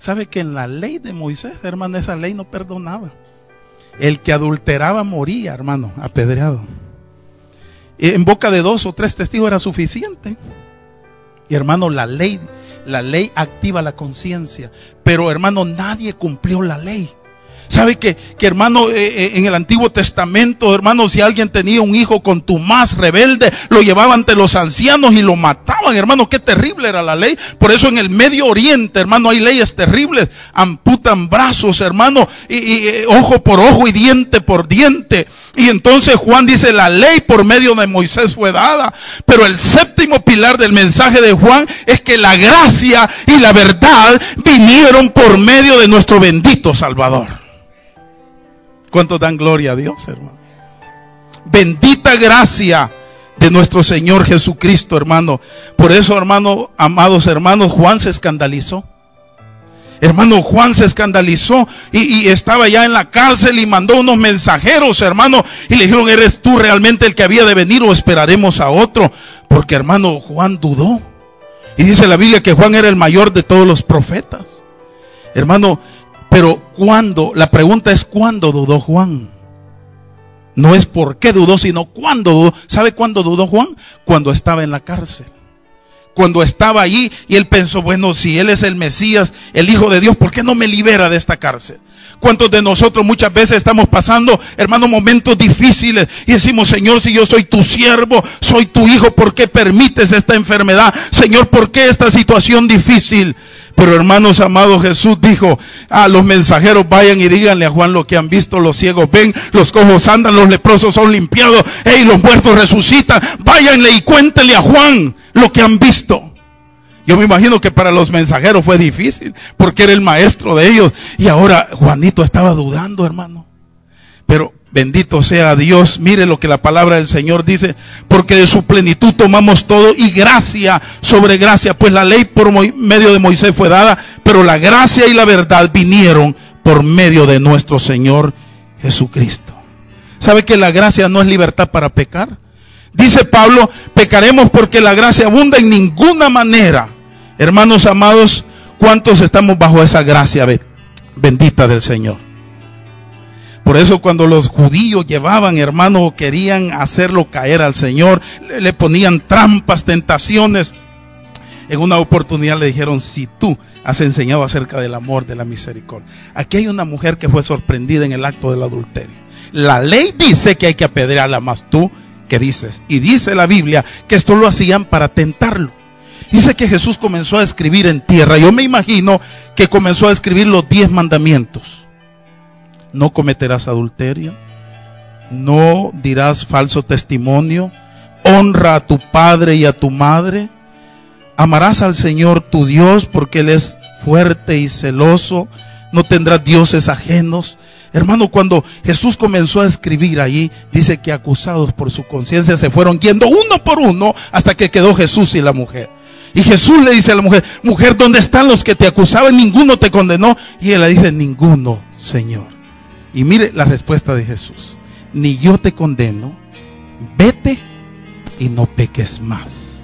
[SPEAKER 1] ¿Sabe que en la ley de Moisés, hermano, esa ley no perdonaba? El que adulteraba moría, hermano, apedreado. En boca de dos o tres testigos era suficiente. Y hermano, la ley, la ley activa la conciencia. Pero hermano, nadie cumplió la ley. ¿Sabe que, que hermano, eh, en el Antiguo Testamento, hermano, si alguien tenía un hijo contumaz, rebelde, lo llevaban ante los ancianos y lo mataban, hermano? Qué terrible era la ley. Por eso en el Medio Oriente, hermano, hay leyes terribles. Amputan brazos, hermano, y, y, y ojo por ojo y diente por diente. Y entonces Juan dice, la ley por medio de Moisés fue dada. Pero el séptimo pilar del mensaje de Juan es que la gracia y la verdad vinieron por medio de nuestro bendito Salvador. ¿Cuántos dan gloria a Dios, hermano? Bendita gracia de nuestro Señor Jesucristo, hermano. Por eso, hermano, amados hermanos, Juan se escandalizó. Hermano, Juan se escandalizó y, y estaba ya en la cárcel y mandó unos mensajeros, hermano, y le dijeron, ¿eres tú realmente el que había de venir o esperaremos a otro? Porque, hermano, Juan dudó. Y dice la Biblia que Juan era el mayor de todos los profetas. Hermano, pero ¿cuándo? La pregunta es ¿cuándo dudó Juan? No es por qué dudó, sino ¿cuándo dudó? ¿Sabe cuándo dudó Juan? Cuando estaba en la cárcel. Cuando estaba allí y él pensó, bueno, si él es el Mesías, el Hijo de Dios, ¿por qué no me libera de esta cárcel? ¿Cuántos de nosotros muchas veces estamos pasando, hermano, momentos difíciles y decimos, Señor, si yo soy tu siervo, soy tu hijo, ¿por qué permites esta enfermedad? Señor, ¿por qué esta situación difícil? Pero hermanos amados, Jesús dijo a los mensajeros, vayan y díganle a Juan lo que han visto, los ciegos ven, los cojos andan, los leprosos son limpiados, hey, los muertos resucitan, váyanle y cuéntenle a Juan lo que han visto. Yo me imagino que para los mensajeros fue difícil, porque era el maestro de ellos, y ahora Juanito estaba dudando, hermano. Pero bendito sea Dios, mire lo que la palabra del Señor dice, porque de su plenitud tomamos todo y gracia sobre gracia, pues la ley por medio de Moisés fue dada, pero la gracia y la verdad vinieron por medio de nuestro Señor Jesucristo. ¿Sabe que la gracia no es libertad para pecar? Dice Pablo, pecaremos porque la gracia abunda en ninguna manera. Hermanos amados, ¿cuántos estamos bajo esa gracia bendita del Señor? Por eso cuando los judíos llevaban, hermano, querían hacerlo caer al Señor, le, le ponían trampas, tentaciones. En una oportunidad le dijeron, si tú has enseñado acerca del amor, de la misericordia. Aquí hay una mujer que fue sorprendida en el acto del adulterio. La ley dice que hay que apedrearla, más tú, ¿qué dices? Y dice la Biblia que esto lo hacían para tentarlo. Dice que Jesús comenzó a escribir en tierra. Yo me imagino que comenzó a escribir los diez mandamientos. No cometerás adulterio, no dirás falso testimonio, honra a tu padre y a tu madre, amarás al Señor tu Dios porque Él es fuerte y celoso, no tendrás dioses ajenos. Hermano, cuando Jesús comenzó a escribir allí, dice que acusados por su conciencia se fueron yendo uno por uno hasta que quedó Jesús y la mujer. Y Jesús le dice a la mujer, mujer, ¿dónde están los que te acusaban? Ninguno te condenó. Y él le dice, ninguno, Señor. Y mire la respuesta de Jesús, ni yo te condeno, vete y no peques más.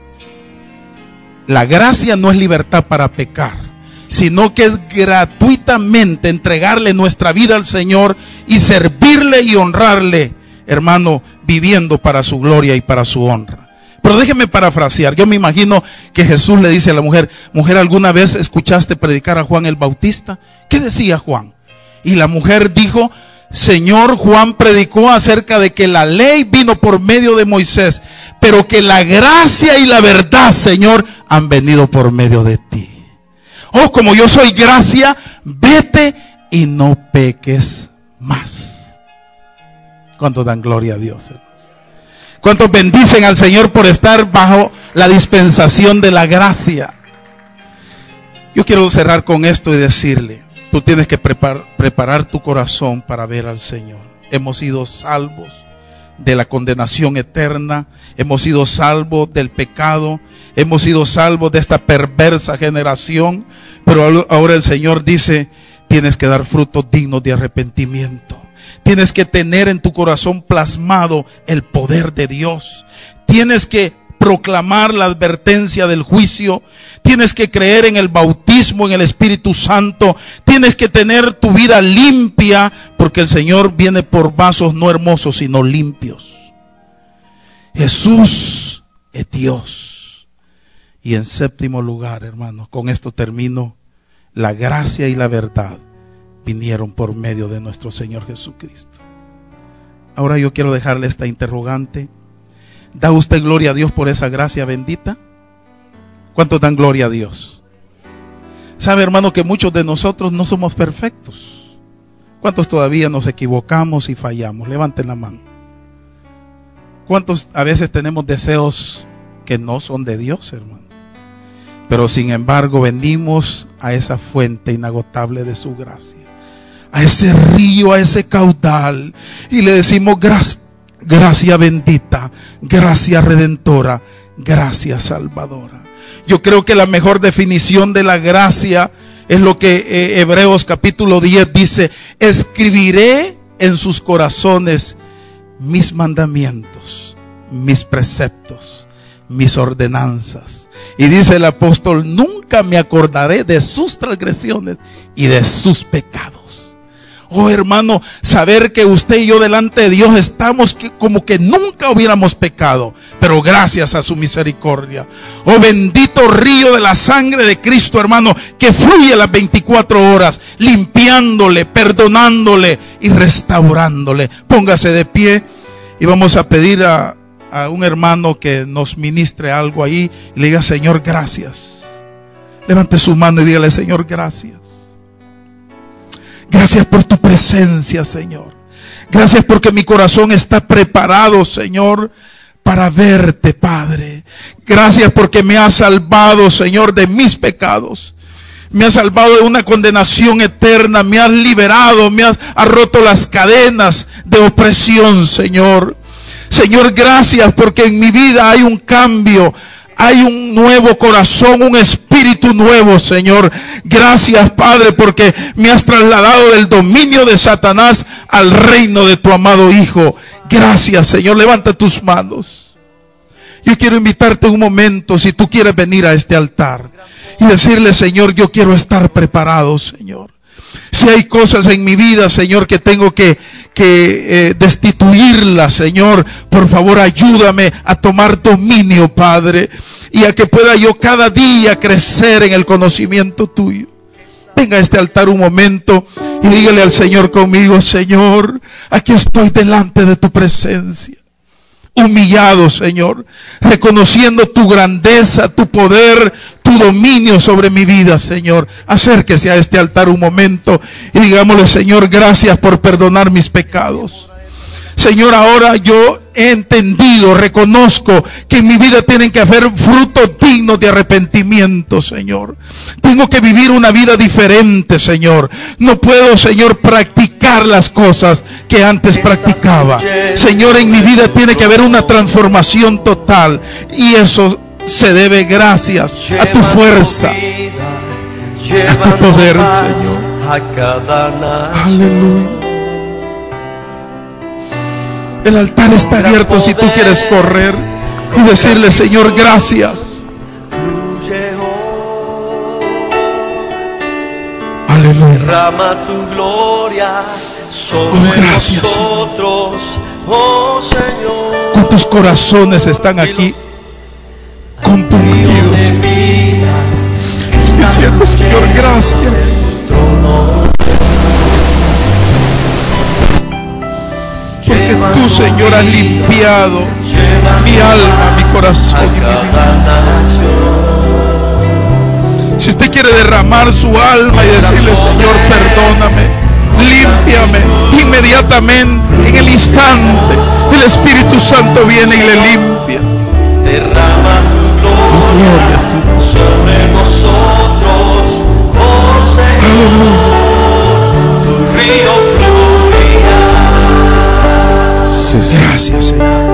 [SPEAKER 1] La gracia no es libertad para pecar, sino que es gratuitamente entregarle nuestra vida al Señor y servirle y honrarle, hermano, viviendo para su gloria y para su honra. Pero déjeme parafrasear, yo me imagino que Jesús le dice a la mujer, mujer, ¿alguna vez escuchaste predicar a Juan el Bautista? ¿Qué decía Juan? Y la mujer dijo, Señor, Juan predicó acerca de que la ley vino por medio de Moisés, pero que la gracia y la verdad, Señor, han venido por medio de ti. Oh, como yo soy gracia, vete y no peques más. ¿Cuántos dan gloria a Dios, hermano? ¿Cuántos bendicen al Señor por estar bajo la dispensación de la gracia? Yo quiero cerrar con esto y decirle, tú tienes que preparar, preparar tu corazón para ver al Señor. Hemos sido salvos de la condenación eterna, hemos sido salvos del pecado, hemos sido salvos de esta perversa generación, pero ahora el Señor dice, tienes que dar frutos dignos de arrepentimiento. Tienes que tener en tu corazón plasmado el poder de Dios. Tienes que proclamar la advertencia del juicio. Tienes que creer en el bautismo bautismo en el Espíritu Santo. Tienes que tener tu vida limpia, porque el Señor viene por vasos no hermosos, sino limpios. Jesús es Dios. Y en séptimo lugar, hermanos, con esto termino, la gracia y la verdad vinieron por medio de nuestro Señor Jesucristo. Ahora yo quiero dejarle esta interrogante. ¿Da usted gloria a Dios por esa gracia bendita? ¿Cuántos dan gloria a Dios? Sabe, hermano, que muchos de nosotros no somos perfectos. ¿Cuántos todavía nos equivocamos y fallamos? Levanten la mano. ¿Cuántos a veces tenemos deseos que no son de Dios, hermano? Pero sin embargo venimos a esa fuente inagotable de su gracia, a ese río, a ese caudal, y le decimos gracias, gracia bendita, gracia redentora, gracia salvadora. Yo creo que la mejor definición de la gracia es lo que eh, Hebreos capítulo diez dice: escribiré en sus corazones mis mandamientos, mis preceptos, mis ordenanzas. Y dice el apóstol: nunca me acordaré de sus transgresiones y de sus pecados. Oh, hermano, saber que usted y yo delante de Dios estamos que, como que nunca hubiéramos pecado, pero gracias a su misericordia. Oh, bendito río de la sangre de Cristo, hermano, que fluye las veinticuatro horas, limpiándole, perdonándole y restaurándole. Póngase de pie y vamos a pedir a, a un hermano que nos ministre algo ahí y le diga: Señor, gracias. Levante su mano y dígale: Señor, gracias. Gracias por tu presencia, Señor. Gracias porque mi corazón está preparado, Señor, para verte, Padre. Gracias porque me has salvado, Señor, de mis pecados. Me has salvado de una condenación eterna. Me has liberado, me has, has roto las cadenas de opresión, Señor. Señor, gracias porque en mi vida hay un cambio. Hay un nuevo corazón, un espíritu nuevo, Señor. Gracias, Padre, porque me has trasladado del dominio de Satanás al reino de tu amado Hijo. Gracias, Señor. Levanta tus manos. Yo quiero invitarte un momento, si tú quieres venir a este altar y decirle: Señor, yo quiero estar preparado, Señor. Si hay cosas en mi vida, Señor, que tengo que, que eh, destituirlas, Señor, por favor ayúdame a tomar dominio, Padre, y a que pueda yo cada día crecer en el conocimiento tuyo. Venga a este altar un momento y dígale al Señor conmigo: Señor, aquí estoy delante de tu presencia. Humillado, Señor, reconociendo tu grandeza, tu poder, tu dominio sobre mi vida, Señor. Acérquese a este altar un momento y digámosle: Señor, gracias por perdonar mis pecados. Señor, ahora yo he entendido, reconozco que en mi vida tienen que haber frutos dignos de arrepentimiento, Señor. Tengo que vivir una vida diferente, Señor. No puedo, Señor, practicar las cosas que antes practicaba. Señor, en mi vida tiene que haber una transformación total, y eso se debe gracias a tu fuerza, a tu poder, Señor. Aleluya. El altar está abierto si tú quieres correr y decirle: Señor, gracias. Aleluya.
[SPEAKER 2] Derrama tu gloria sobre
[SPEAKER 1] oh, gracias,
[SPEAKER 2] nosotros, oh Señor.
[SPEAKER 1] ¿Cuántos corazones están aquí compungidos diciendo: Señor, gracias? Porque tú, Señor, has limpiado mi alma, mi corazón y mi vida. Si usted quiere derramar su alma y decirle: Señor, perdóname, límpiame, inmediatamente, en el instante, el Espíritu Santo viene y le limpia.
[SPEAKER 2] Derrama tu gloria, oh, gloria sobre nosotros, oh Señor. Aleluya. Tu río fluirá.
[SPEAKER 1] Gracias, Señor.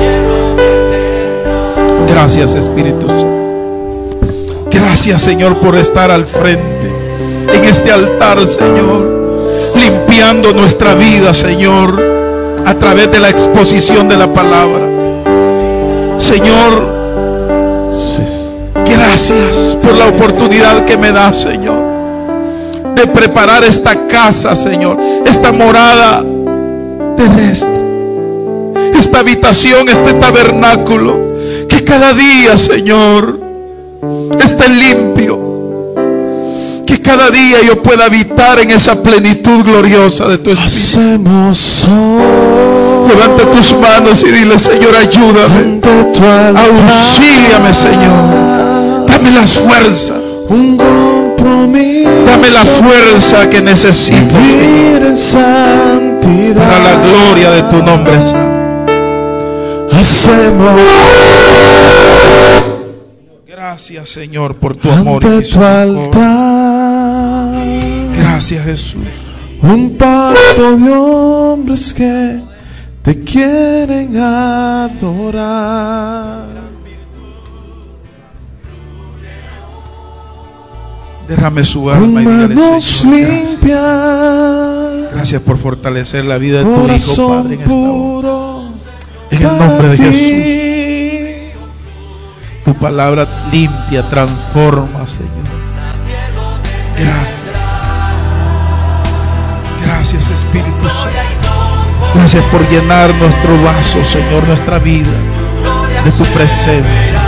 [SPEAKER 1] Gracias, Espíritu Santo. Gracias, Señor, por estar al frente en este altar, Señor, limpiando nuestra vida, Señor, a través de la exposición de la palabra. Señor, Gracias por la oportunidad que me das, Señor, de preparar esta casa, Señor, esta morada terrestre, esta habitación, este tabernáculo, que cada día, Señor, esté limpio, que cada día yo pueda habitar en esa plenitud gloriosa de tu Espíritu. Levanta tus manos y dile: Señor, ayúdame, auxíliame, Señor, dame las fuerzas, dame la fuerza que necesito, Señor, para la gloria de tu nombre.
[SPEAKER 3] Hacemos
[SPEAKER 1] Gracias, Señor, por tu amor y misericordia. Gracias, Jesús.
[SPEAKER 3] Un pacto de hombres que te quieren adorar.
[SPEAKER 1] Derrame su alma y dígale: Señor, gracias.
[SPEAKER 3] Limpias,
[SPEAKER 1] Gracias por fortalecer la vida de tu Hijo, Padre, en esta hora. En el
[SPEAKER 3] para
[SPEAKER 1] nombre de
[SPEAKER 3] ti.
[SPEAKER 1] Jesús. Tu palabra limpia, transforma, Señor. Gracias. Gracias, Espíritu Santo. Gracias por llenar nuestro vaso, Señor, nuestra vida de tu presencia.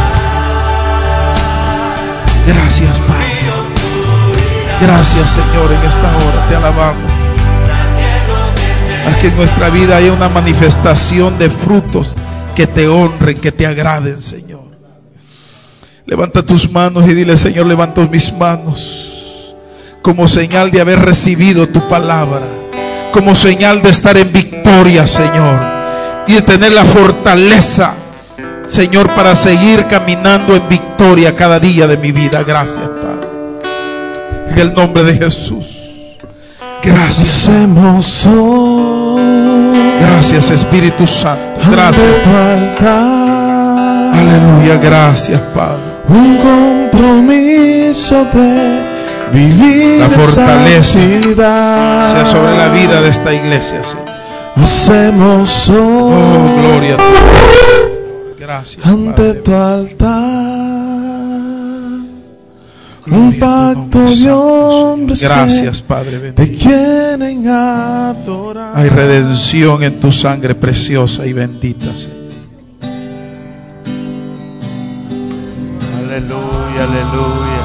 [SPEAKER 1] Gracias, Padre. Gracias, Señor, en esta hora te alabamos. Haz que en nuestra vida haya una manifestación de frutos que te honren, que te agraden, Señor. Levanta tus manos y dile: Señor, levanto mis manos como señal de haber recibido tu palabra, como señal de estar en victoria, Señor, y de tener la fortaleza, Señor, para seguir caminando en victoria cada día de mi vida. Gracias, Padre, en el nombre de Jesús. Gracias.
[SPEAKER 3] Hacemos hoy,
[SPEAKER 1] Gracias, Espíritu Santo.
[SPEAKER 3] ante
[SPEAKER 1] Gracias.
[SPEAKER 3] tu altar,
[SPEAKER 1] Aleluya. Gracias, Padre.
[SPEAKER 3] un compromiso de vivir
[SPEAKER 1] La fortaleza
[SPEAKER 3] en santidad.
[SPEAKER 1] sea sobre la vida de esta iglesia, Señor.
[SPEAKER 3] Hacemos hoy,
[SPEAKER 1] Oh, gloria a ti. Gracias,
[SPEAKER 3] ante
[SPEAKER 1] Padre.
[SPEAKER 3] tu altar,
[SPEAKER 1] Gloria
[SPEAKER 3] un
[SPEAKER 1] a tu
[SPEAKER 3] pacto
[SPEAKER 1] nombre,
[SPEAKER 3] de
[SPEAKER 1] Santo,
[SPEAKER 3] hombres
[SPEAKER 1] Señor. Gracias,
[SPEAKER 3] que
[SPEAKER 1] Padre
[SPEAKER 3] te
[SPEAKER 1] bendito.
[SPEAKER 3] quieren adorar.
[SPEAKER 1] Hay redención en tu sangre preciosa y bendita, Señor.
[SPEAKER 2] Aleluya, aleluya.